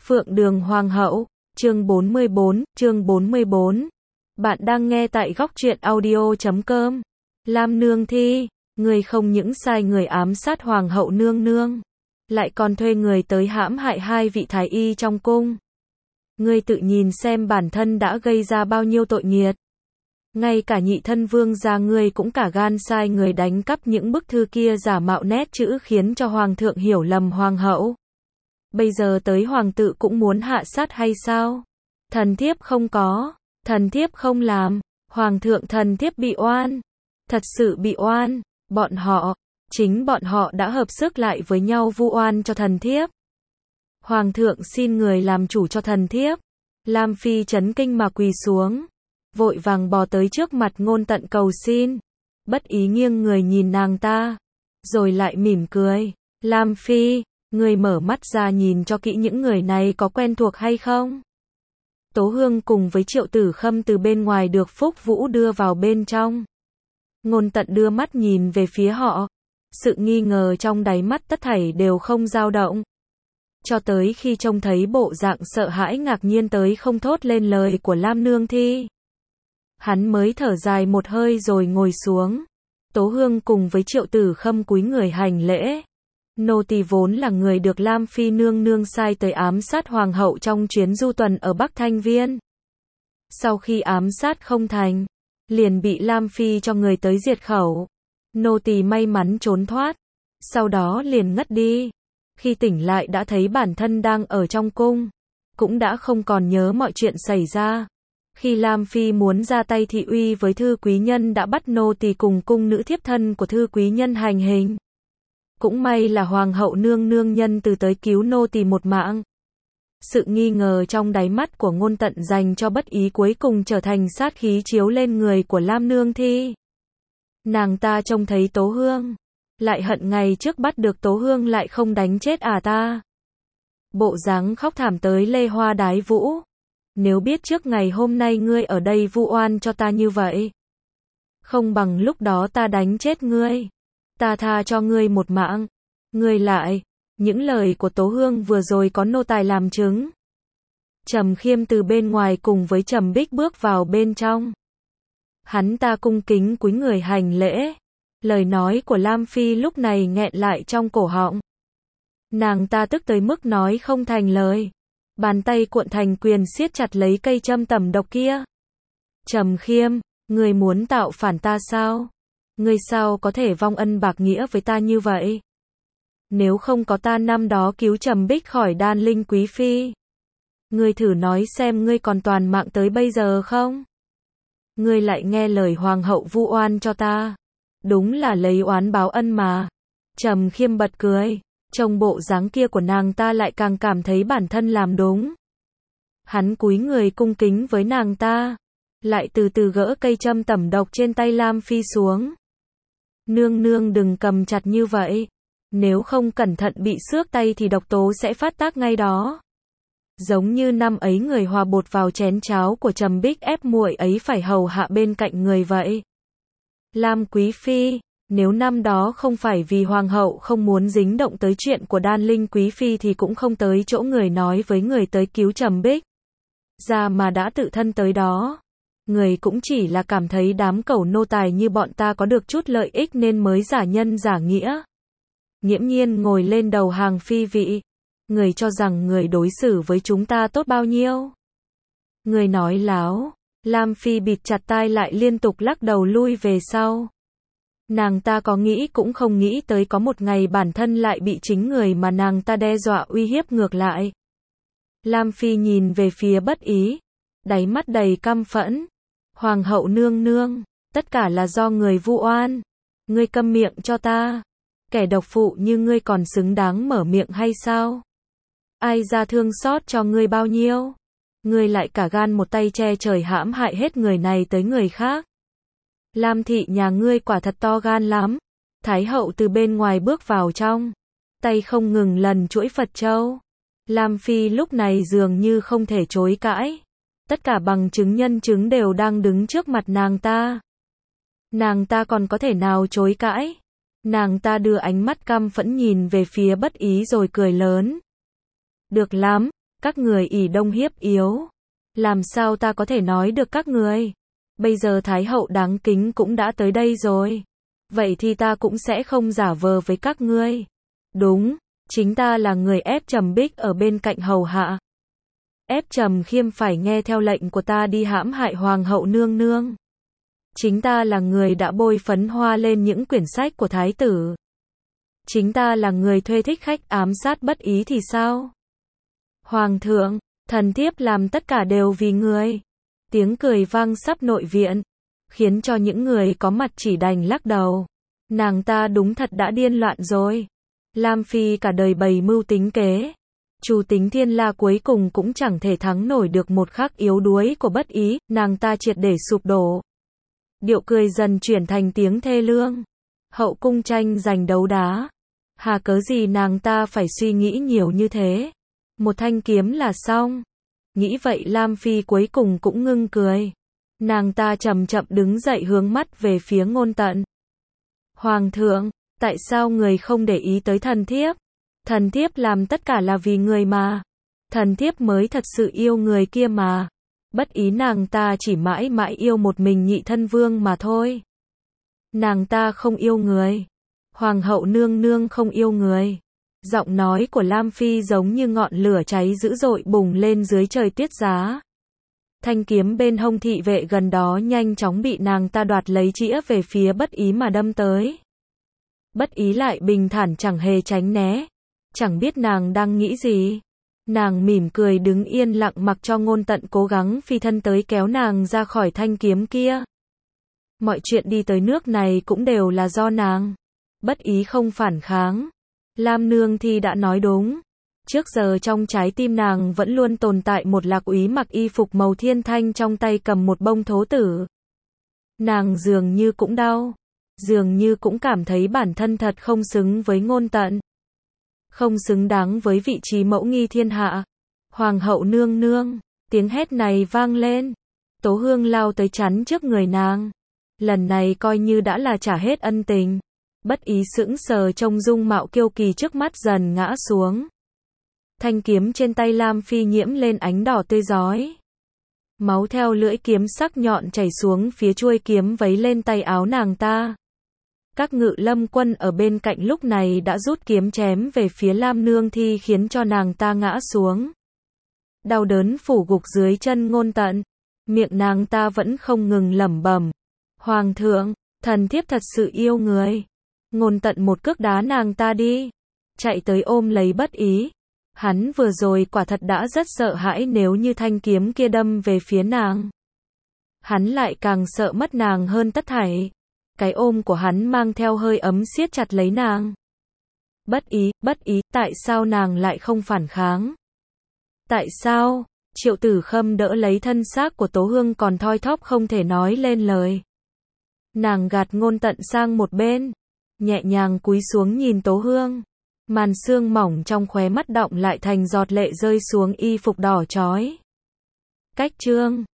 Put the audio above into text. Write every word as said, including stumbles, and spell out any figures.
Phượng Đường Hoàng hậu, chương bốn mươi bốn, chương bốn mươi bốn. Bạn đang nghe tại góc truyện audio chấm com. Lam Nương Thi, người không những sai người ám sát Hoàng hậu nương nương, lại còn thuê người tới hãm hại hai vị thái y trong cung. Ngươi tự nhìn xem bản thân đã gây ra bao nhiêu tội nghiệt. Ngay cả nhị thân vương gia ngươi cũng cả gan sai người đánh cắp những bức thư kia giả mạo nét chữ khiến cho hoàng thượng hiểu lầm hoàng hậu. Bây giờ tới hoàng tự cũng muốn hạ sát hay sao? Thần thiếp không có, thần thiếp không làm, hoàng thượng thần thiếp bị oan. Thật sự bị oan, bọn họ, chính bọn họ đã hợp sức lại với nhau vu oan cho thần thiếp. Hoàng thượng xin người làm chủ cho thần thiếp. Lam Phi chấn kinh mà quỳ xuống, vội vàng bò tới trước mặt Ngôn Tận cầu xin. Bất ý nghiêng người nhìn nàng ta, rồi lại mỉm cười. Lam Phi, người mở mắt ra nhìn cho kỹ những người này có quen thuộc hay không? Tố Hương cùng với Triệu Tử Khâm từ bên ngoài được Phúc Vũ đưa vào bên trong. Ngôn Tận đưa mắt nhìn về phía họ, sự nghi ngờ trong đáy mắt tất thảy đều không dao động. Cho tới khi trông thấy bộ dạng sợ hãi ngạc nhiên tới không thốt lên lời của Lam Nương Thi, hắn mới thở dài một hơi rồi ngồi xuống. Tố Hương cùng với Triệu Tử Khâm cúi người hành lễ. Nô tỳ vốn là người được Lam Phi nương nương sai tới ám sát hoàng hậu trong chuyến du tuần ở Bắc Thanh Viên. Sau khi ám sát không thành, liền bị Lam Phi cho người tới diệt khẩu. Nô tỳ may mắn trốn thoát, sau đó liền ngất đi. Khi tỉnh lại đã thấy bản thân đang ở trong cung, cũng đã không còn nhớ mọi chuyện xảy ra. Khi Lam Phi muốn ra tay thị uy với thư quý nhân đã bắt nô tỳ cùng cung nữ thiếp thân của thư quý nhân hành hình. Cũng may là hoàng hậu nương nương nhân từ tới cứu nô tỳ một mạng. Sự nghi ngờ trong đáy mắt của Ngôn Tận dành cho Bất Ý cuối cùng trở thành sát khí chiếu lên người của Lam Nương Thi. Nàng ta trông thấy Tố Hương, lại hận ngày trước bắt được Tố Hương lại không đánh chết à ta. Bộ dáng khóc thảm tới lê hoa đái vũ. Nếu biết trước ngày hôm nay ngươi ở đây vu oan cho ta như vậy, không bằng lúc đó ta đánh chết ngươi. Ta tha cho ngươi một mạng. Ngươi lại, những lời của Tố Hương vừa rồi có nô tài làm chứng. Trầm Khiêm từ bên ngoài cùng với Trầm Bích bước vào bên trong. Hắn ta cung kính cúi người hành lễ. Lời nói của Lam Phi lúc này nghẹn lại trong cổ họng. Nàng ta tức tới mức nói không thành lời. Bàn tay cuộn thành quyền siết chặt lấy cây châm tẩm độc kia. Trầm Khiêm, ngươi muốn tạo phản ta sao? Ngươi sao có thể vong ân bạc nghĩa với ta như vậy? Nếu không có ta năm đó cứu Trầm Bích khỏi Đan Linh quý phi, ngươi thử nói xem ngươi còn toàn mạng tới bây giờ không? Ngươi lại nghe lời hoàng hậu vu oan cho ta. Đúng là lấy oán báo ân mà. Trầm Khiêm bật cười, trông bộ dáng kia của nàng ta lại càng cảm thấy bản thân làm đúng. Hắn cúi người cung kính với nàng ta, lại từ từ gỡ cây châm tẩm độc trên tay Lam Phi xuống. Nương nương đừng cầm chặt như vậy, nếu không cẩn thận bị xước tay thì độc tố sẽ phát tác ngay đó. Giống như năm ấy người hòa bột vào chén cháo của Trầm Bích ép muội ấy phải hầu hạ bên cạnh người vậy. Lam quý phi, nếu năm đó không phải vì hoàng hậu không muốn dính động tới chuyện của Đan Linh quý phi thì cũng không tới chỗ người nói với người tới cứu Trầm Bích ra mà đã tự thân tới đó. Người cũng chỉ là cảm thấy đám cẩu nô tài như bọn ta có được chút lợi ích nên mới giả nhân giả nghĩa, nghiễm nhiên ngồi lên đầu hàng phi vị. Người cho rằng người đối xử với chúng ta tốt bao nhiêu? Người nói láo. Lam Phi bịt chặt tai lại liên tục lắc đầu lui về sau. Nàng ta có nghĩ cũng không nghĩ tới có một ngày bản thân lại bị chính người mà nàng ta đe dọa uy hiếp ngược lại. Lam Phi nhìn về phía Bất Ý, đáy mắt đầy căm phẫn. Hoàng hậu nương nương, tất cả là do người vu oan. Ngươi câm miệng cho ta. Kẻ độc phụ như ngươi còn xứng đáng mở miệng hay sao? Ai ra thương xót cho ngươi bao nhiêu? Ngươi lại cả gan một tay che trời hãm hại hết người này tới người khác. Lam thị nhà ngươi quả thật to gan lắm. Thái hậu từ bên ngoài bước vào trong, tay không ngừng lần chuỗi Phật châu. Lam Phi lúc này dường như không thể chối cãi. Tất cả bằng chứng nhân chứng đều đang đứng trước mặt nàng ta. Nàng ta còn có thể nào chối cãi? Nàng ta đưa ánh mắt căm phẫn nhìn về phía Bất Ý rồi cười lớn. Được lắm, Các người ỷ đông hiếp yếu. Làm sao ta có thể nói được các người? Bây giờ Thái hậu đáng kính cũng đã tới đây rồi. Vậy thì ta cũng sẽ không giả vờ với các ngươi. Đúng, chính ta là người ép Trầm Bích ở bên cạnh hầu hạ. Ép Trầm Khiêm phải nghe theo lệnh của ta đi hãm hại hoàng hậu nương nương. Chính ta là người đã bôi phấn hoa lên những quyển sách của thái tử. Chính ta là người thuê thích khách ám sát Bất Ý thì sao? Hoàng thượng, thần thiếp làm tất cả đều vì người. Tiếng cười vang khắp nội viện, khiến cho những người có mặt chỉ đành lắc đầu. Nàng ta đúng thật đã điên loạn rồi. Lam Phi cả đời bày mưu tính kế. Chủ tính thiên la cuối cùng cũng chẳng thể thắng nổi được một khắc yếu đuối của Bất Ý, nàng ta triệt để sụp đổ. Điệu cười dần chuyển thành tiếng thê lương. Hậu cung tranh giành đấu đá. Hà cớ gì nàng ta phải suy nghĩ nhiều như thế? Một thanh kiếm là xong. Nghĩ vậy Lam Phi cuối cùng cũng ngưng cười. Nàng ta chậm chậm đứng dậy hướng mắt về phía Ngôn Tận. Hoàng thượng, tại sao người không để ý tới thần thiếp? Thần thiếp làm tất cả là vì người mà. Thần thiếp mới thật sự yêu người kia mà. Bất Ý nàng ta chỉ mãi mãi yêu một mình Nhị Thân Vương mà thôi. Nàng ta không yêu người. Hoàng hậu nương nương không yêu người. Giọng nói của Lam Phi giống như ngọn lửa cháy dữ dội bùng lên dưới trời tuyết giá. Thanh kiếm bên hông thị vệ gần đó nhanh chóng bị nàng ta đoạt lấy chĩa về phía Bất Ý mà đâm tới. Bất Ý lại bình thản chẳng hề tránh né. Chẳng biết nàng đang nghĩ gì. Nàng mỉm cười đứng yên lặng mặc cho Ngôn Tận cố gắng phi thân tới kéo nàng ra khỏi thanh kiếm kia. Mọi chuyện đi tới nước này cũng đều là do nàng. Bất Ý không phản kháng. Lam Nương thì đã nói đúng. Trước giờ trong trái tim nàng vẫn luôn tồn tại một Lạc Úy mặc y phục màu thiên thanh trong tay cầm một bông thố tử. Nàng dường như cũng đau. Dường như cũng cảm thấy bản thân thật không xứng với Ngôn Tận. Không xứng đáng với vị trí mẫu nghi thiên hạ. Hoàng hậu nương nương. Tiếng hét này vang lên. Tố Hương lao tới chắn trước người nàng. Lần này coi như đã là trả hết ân tình. Bất Ý sững sờ trông dung mạo kiêu kỳ trước mắt dần ngã xuống. Thanh kiếm trên tay Lam Phi nhiễm lên ánh đỏ tươi rói. Máu theo lưỡi kiếm sắc nhọn chảy xuống phía chuôi kiếm vấy lên tay áo nàng ta. Các ngự lâm quân ở bên cạnh lúc này đã rút kiếm chém về phía Lam Nương Thi khiến cho nàng ta ngã xuống. Đau đớn phủ gục dưới chân Ngôn Tận. Miệng nàng ta vẫn không ngừng lẩm bẩm. Hoàng thượng, thần thiếp thật sự yêu người. Ngôn Tận một cước đá nàng ta đi. Chạy tới ôm lấy Bất Ý. Hắn vừa rồi quả thật đã rất sợ hãi nếu như thanh kiếm kia đâm về phía nàng. Hắn lại càng sợ mất nàng hơn tất thảy. Cái ôm của hắn mang theo hơi ấm siết chặt lấy nàng. Bất Ý, Bất Ý, tại sao nàng lại không phản kháng? Tại sao? Triệu Tử Khâm đỡ lấy thân xác của Tố Hương còn thoi thóp không thể nói lên lời. Nàng gạt Ngôn Tận sang một bên. Nhẹ nhàng cúi xuống nhìn Tố Hương. Màn sương mỏng trong khóe mắt đọng lại thành giọt lệ rơi xuống y phục đỏ chói. Cách chương